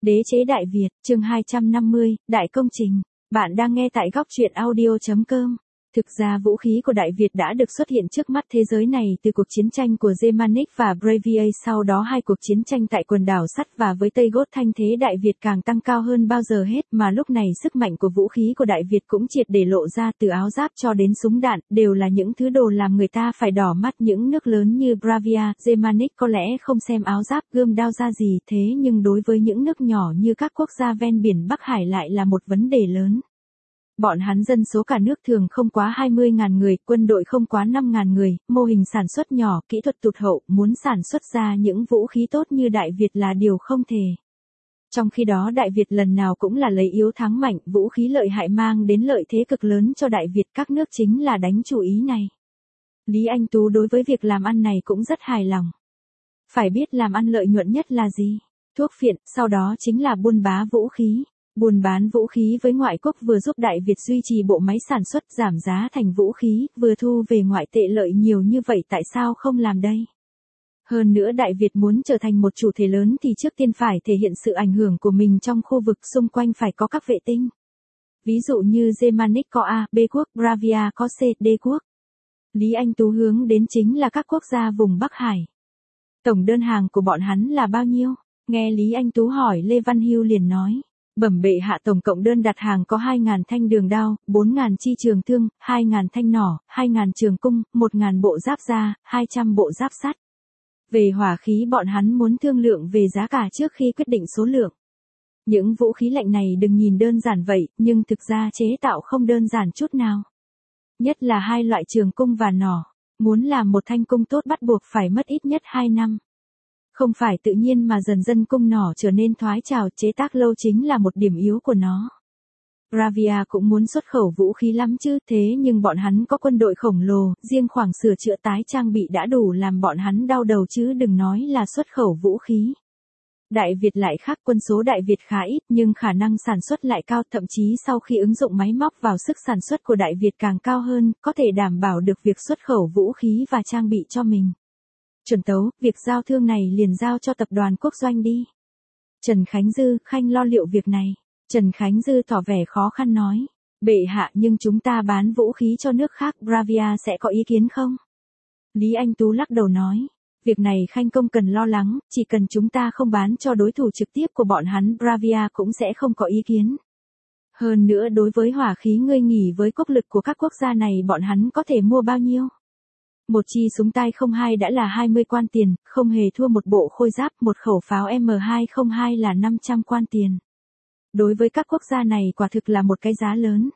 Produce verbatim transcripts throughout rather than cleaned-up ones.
Đế chế Đại Việt, chương hai trăm năm mươi, Đại công trình. Bạn đang nghe tại góc truyện audio chấm com. Thực ra vũ khí của Đại Việt đã được xuất hiện trước mắt thế giới này từ cuộc chiến tranh của Germanic và Bravia, sau đó hai cuộc chiến tranh tại quần đảo sắt và với Tây Gót. Thanh thế Đại Việt càng tăng cao hơn bao giờ hết, mà lúc này sức mạnh của vũ khí của Đại Việt cũng triệt để lộ ra, từ áo giáp cho đến súng đạn, đều là những thứ đồ làm người ta phải đỏ mắt. Những nước lớn như Bravia, Germanic có lẽ không xem áo giáp, gươm đao ra gì, thế nhưng đối với những nước nhỏ như các quốc gia ven biển Bắc Hải lại là một vấn đề lớn. Bọn hắn dân số cả nước thường không quá hai mươi nghìn người, quân đội không quá năm nghìn người, mô hình sản xuất nhỏ, kỹ thuật tụt hậu, muốn sản xuất ra những vũ khí tốt như Đại Việt là điều không thể. Trong khi đó Đại Việt lần nào cũng là lấy yếu thắng mạnh, vũ khí lợi hại mang đến lợi thế cực lớn cho Đại Việt, các nước chính là đánh chủ ý này. Lý Anh Tú đối với việc làm ăn này cũng rất hài lòng. Phải biết làm ăn lợi nhuận nhất là gì? Thuốc phiện, sau đó chính là buôn bá vũ khí. Buôn bán vũ khí với ngoại quốc vừa giúp Đại Việt duy trì bộ máy sản xuất, giảm giá thành vũ khí, vừa thu về ngoại tệ lợi nhiều như vậy, tại sao không làm đây? Hơn nữa Đại Việt muốn trở thành một chủ thể lớn thì trước tiên phải thể hiện sự ảnh hưởng của mình trong khu vực xung quanh, phải có các vệ tinh. Ví dụ như Germanic có A, B quốc, Bravia có C, D quốc. Lý Anh Tú hướng đến chính là các quốc gia vùng Bắc Hải. Tổng đơn hàng của bọn hắn là bao nhiêu? Nghe Lý Anh Tú hỏi, Lê Văn Hưu liền nói. Bẩm bệ hạ, tổng cộng đơn đặt hàng có hai nghìn thanh đường đao, bốn nghìn chi trường thương, hai nghìn thanh nỏ, hai nghìn trường cung, một nghìn bộ giáp da, hai trăm bộ giáp sắt. Về hỏa khí bọn hắn muốn thương lượng về giá cả trước khi quyết định số lượng. Những vũ khí lạnh này đừng nhìn đơn giản vậy, nhưng thực ra chế tạo không đơn giản chút nào. Nhất là hai loại trường cung và nỏ. Muốn làm một thanh cung tốt bắt buộc phải mất ít nhất hai năm. Không phải tự nhiên mà dần dần cung nỏ trở nên thoái trào, chế tác lâu chính là một điểm yếu của nó. Bravia cũng muốn xuất khẩu vũ khí lắm chứ, thế nhưng bọn hắn có quân đội khổng lồ, riêng khoảng sửa chữa tái trang bị đã đủ làm bọn hắn đau đầu chứ đừng nói là xuất khẩu vũ khí. Đại Việt lại khác, quân số Đại Việt khá ít nhưng khả năng sản xuất lại cao, thậm chí sau khi ứng dụng máy móc vào sức sản xuất của Đại Việt càng cao hơn, có thể đảm bảo được việc xuất khẩu vũ khí và trang bị cho mình. Chuẩn tấu, việc giao thương này liền giao cho tập đoàn quốc doanh đi. Trần Khánh Dư, Khanh lo liệu việc này. Trần Khánh Dư tỏ vẻ khó khăn nói. Bệ hạ, nhưng chúng ta bán vũ khí cho nước khác, Bravia sẽ có ý kiến không? Lý Anh Tú lắc đầu nói. Việc này Khanh không cần lo lắng, chỉ cần chúng ta không bán cho đối thủ trực tiếp của bọn hắn, Bravia cũng sẽ không có ý kiến. Hơn nữa đối với hỏa khí ngươi nghĩ với quốc lực của các quốc gia này bọn hắn có thể mua bao nhiêu? Một chi súng tay không hai đã là hai mươi quan tiền, không hề thua một bộ khôi giáp, một khẩu pháo M hai không hai là năm trăm quan tiền. Đối với các quốc gia này quả thực là một cái giá lớn.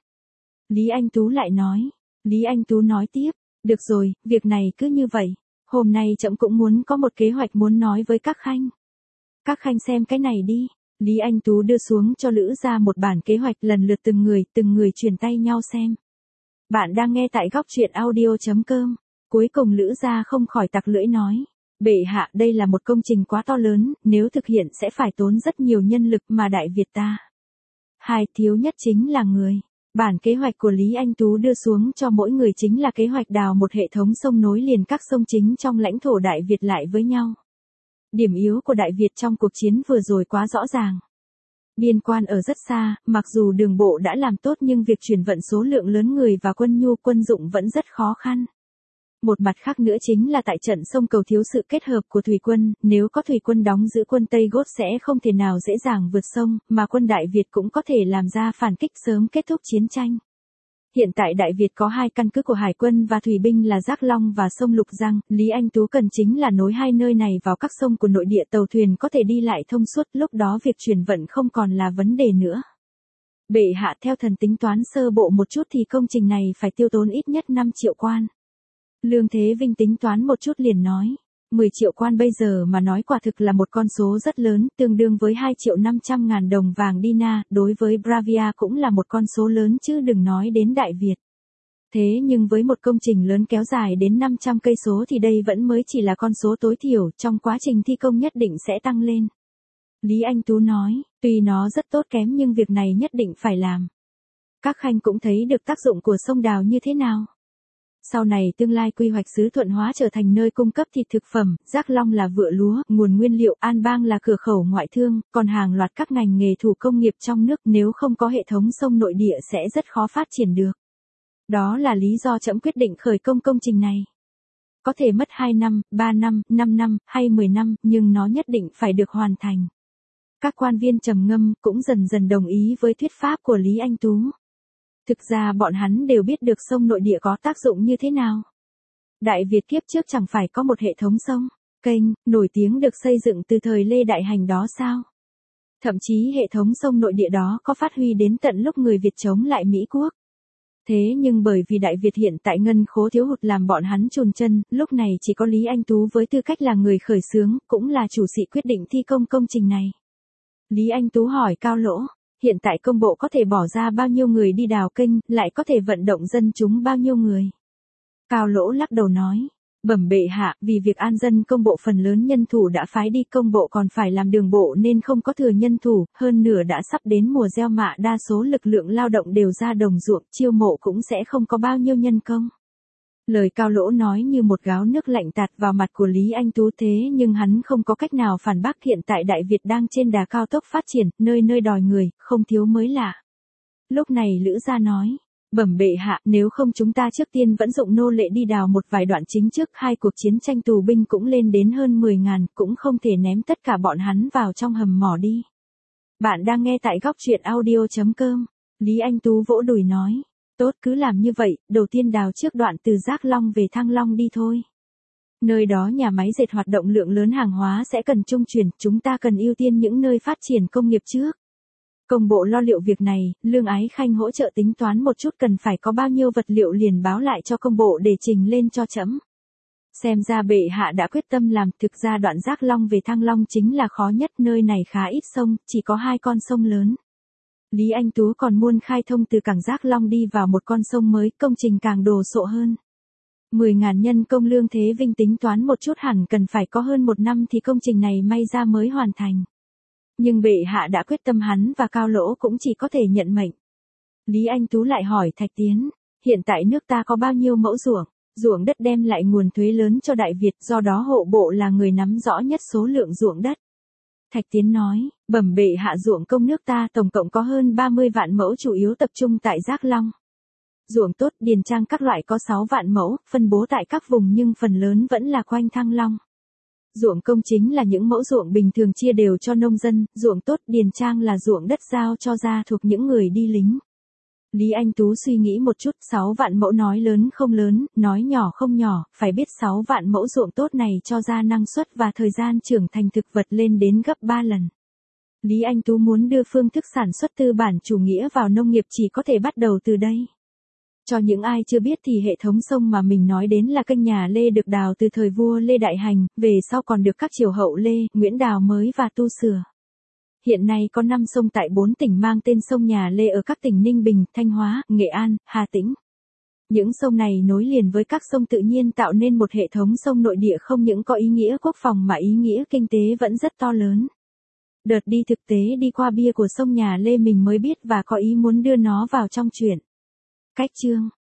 Lý Anh Tú lại nói. Lý Anh Tú nói tiếp, được rồi, việc này cứ như vậy. Hôm nay trẫm cũng muốn có một kế hoạch muốn nói với các khanh. Các khanh xem cái này đi. Lý Anh Tú đưa xuống cho Lữ Gia một bản kế hoạch, lần lượt từng người, từng người truyền tay nhau xem. Bạn đang nghe tại góc truyện audio chấm com. Cuối cùng Lữ Gia không khỏi tặc lưỡi nói. Bệ hạ, đây là một công trình quá to lớn, nếu thực hiện sẽ phải tốn rất nhiều nhân lực mà Đại Việt ta. Hai, thiếu nhất chính là người. Bản kế hoạch của Lý Anh Tú đưa xuống cho mỗi người chính là kế hoạch đào một hệ thống sông nối liền các sông chính trong lãnh thổ Đại Việt lại với nhau. Điểm yếu của Đại Việt trong cuộc chiến vừa rồi quá rõ ràng. Biên quan ở rất xa, mặc dù đường bộ đã làm tốt nhưng việc chuyển vận số lượng lớn người và quân nhu quân dụng vẫn rất khó khăn. Một mặt khác nữa chính là tại trận sông Cầu thiếu sự kết hợp của thủy quân, nếu có thủy quân đóng giữ quân Tây Gót sẽ không thể nào dễ dàng vượt sông, mà quân Đại Việt cũng có thể làm ra phản kích sớm kết thúc chiến tranh. Hiện tại Đại Việt có hai căn cứ của hải quân và thủy binh là Giác Long và sông Lục Giang, Lý Anh Tú cần chính là nối hai nơi này vào các sông của nội địa, tàu thuyền có thể đi lại thông suốt, lúc đó việc chuyển vận không còn là vấn đề nữa. Bệ hạ, theo thần tính toán sơ bộ một chút thì công trình này phải tiêu tốn ít nhất năm triệu quan. Lương Thế Vinh tính toán một chút liền nói, mười triệu quan bây giờ mà nói quả thực là một con số rất lớn, tương đương với hai triệu năm trăm ngàn đồng vàng dinar, đối với Bravia cũng là một con số lớn chứ đừng nói đến Đại Việt. Thế nhưng với một công trình lớn kéo dài đến năm trăm cây số thì đây vẫn mới chỉ là con số tối thiểu, trong quá trình thi công nhất định sẽ tăng lên. Lý Anh Tú nói, tuy nó rất tốt kém nhưng việc này nhất định phải làm. Các khanh cũng thấy được tác dụng của sông Đào như thế nào. Sau này tương lai quy hoạch xứ Thuận Hóa trở thành nơi cung cấp thịt thực phẩm, Giác Long là vựa lúa, nguồn nguyên liệu, An Bang là cửa khẩu ngoại thương, còn hàng loạt các ngành nghề thủ công nghiệp trong nước nếu không có hệ thống sông nội địa sẽ rất khó phát triển được. Đó là lý do trẫm quyết định khởi công công trình này. Có thể mất hai năm, ba năm, năm năm, hay mười năm, nhưng nó nhất định phải được hoàn thành. Các quan viên trầm ngâm cũng dần dần đồng ý với thuyết pháp của Lý Anh Tú. Thực ra bọn hắn đều biết được sông nội địa có tác dụng như thế nào. Đại Việt kiếp trước chẳng phải có một hệ thống sông, kênh, nổi tiếng được xây dựng từ thời Lê Đại Hành đó sao? Thậm chí hệ thống sông nội địa đó có phát huy đến tận lúc người Việt chống lại Mỹ quốc. Thế nhưng bởi vì Đại Việt hiện tại ngân khố thiếu hụt làm bọn hắn chùn chân, lúc này chỉ có Lý Anh Tú với tư cách là người khởi xướng, cũng là chủ sĩ quyết định thi công công trình này. Lý Anh Tú hỏi Cao Lỗ, hiện tại công bộ có thể bỏ ra bao nhiêu người đi đào kênh, lại có thể vận động dân chúng bao nhiêu người? Cao Lỗ lắc đầu nói, bẩm bệ hạ, vì việc an dân công bộ phần lớn nhân thủ đã phái đi, công bộ còn phải làm đường bộ nên không có thừa nhân thủ, hơn nửa đã sắp đến mùa gieo mạ, đa số lực lượng lao động đều ra đồng ruộng, chiêu mộ cũng sẽ không có bao nhiêu nhân công. Lời Cao Lỗ nói như một gáo nước lạnh tạt vào mặt của Lý Anh Tú, thế nhưng hắn không có cách nào phản bác, hiện tại Đại Việt đang trên đà cao tốc phát triển, nơi nơi đòi người, không thiếu mới lạ. Lúc này Lữ Gia nói, bẩm bệ hạ, nếu không chúng ta trước tiên vẫn dụng nô lệ đi đào một vài đoạn chính trước, hai cuộc chiến tranh tù binh cũng lên đến hơn mười ngàn, cũng không thể ném tất cả bọn hắn vào trong hầm mỏ đi. Bạn đang nghe tại góc truyện audio chấm com. Lý Anh Tú vỗ đùi nói, tốt, cứ làm như vậy, đầu tiên đào trước đoạn từ Giác Long về Thăng Long đi thôi. Nơi đó nhà máy dệt hoạt động, lượng lớn hàng hóa sẽ cần trung chuyển, chúng ta cần ưu tiên những nơi phát triển công nghiệp trước. Công bộ lo liệu việc này, Lương Ái Khanh hỗ trợ tính toán một chút cần phải có bao nhiêu vật liệu liền báo lại cho công bộ để trình lên cho trẫm. Xem ra bệ hạ đã quyết tâm làm, thực ra đoạn Giác Long về Thăng Long chính là khó nhất, nơi này khá ít sông, chỉ có hai con sông lớn. Lý Anh Tú còn muốn khai thông từ cảng Giác Long đi vào một con sông mới, công trình càng đồ sộ hơn. mười ngàn nhân công Lương Thế Vinh tính toán một chút hẳn cần phải có hơn một năm thì công trình này may ra mới hoàn thành. Nhưng bệ hạ đã quyết tâm, hắn và Cao Lỗ cũng chỉ có thể nhận mệnh. Lý Anh Tú lại hỏi Thạch Tiến, hiện tại nước ta có bao nhiêu mẫu ruộng? Ruộng đất đem lại nguồn thuế lớn cho Đại Việt, do đó hộ bộ là người nắm rõ nhất số lượng ruộng đất. Thạch Tiến nói, bẩm bệ hạ, ruộng công nước ta tổng cộng có hơn ba mươi vạn mẫu, chủ yếu tập trung tại Giác Long. Ruộng tốt, điền trang các loại có sáu vạn mẫu, phân bố tại các vùng nhưng phần lớn vẫn là quanh Thăng Long. Ruộng công chính là những mẫu ruộng bình thường chia đều cho nông dân, ruộng tốt, điền trang là ruộng đất giao cho gia thuộc những người đi lính. Lý Anh Tú suy nghĩ một chút, sáu vạn mẫu nói lớn không lớn, nói nhỏ không nhỏ, phải biết sáu vạn mẫu ruộng tốt này cho ra năng suất và thời gian trưởng thành thực vật lên đến gấp ba lần. Lý Anh Tú muốn đưa phương thức sản xuất tư bản chủ nghĩa vào nông nghiệp chỉ có thể bắt đầu từ đây. Cho những ai chưa biết thì hệ thống sông mà mình nói đến là kênh nhà Lê được đào từ thời vua Lê Đại Hành, về sau còn được các triều hậu Lê, Nguyễn đào mới và tu sửa. Hiện nay có năm sông tại bốn tỉnh mang tên sông nhà Lê ở các tỉnh Ninh Bình, Thanh Hóa, Nghệ An, Hà Tĩnh. Những sông này nối liền với các sông tự nhiên tạo nên một hệ thống sông nội địa không những có ý nghĩa quốc phòng mà ý nghĩa kinh tế vẫn rất to lớn. Đợt đi thực tế đi qua bia của sông nhà Lê mình mới biết và có ý muốn đưa nó vào trong truyện. Cách chương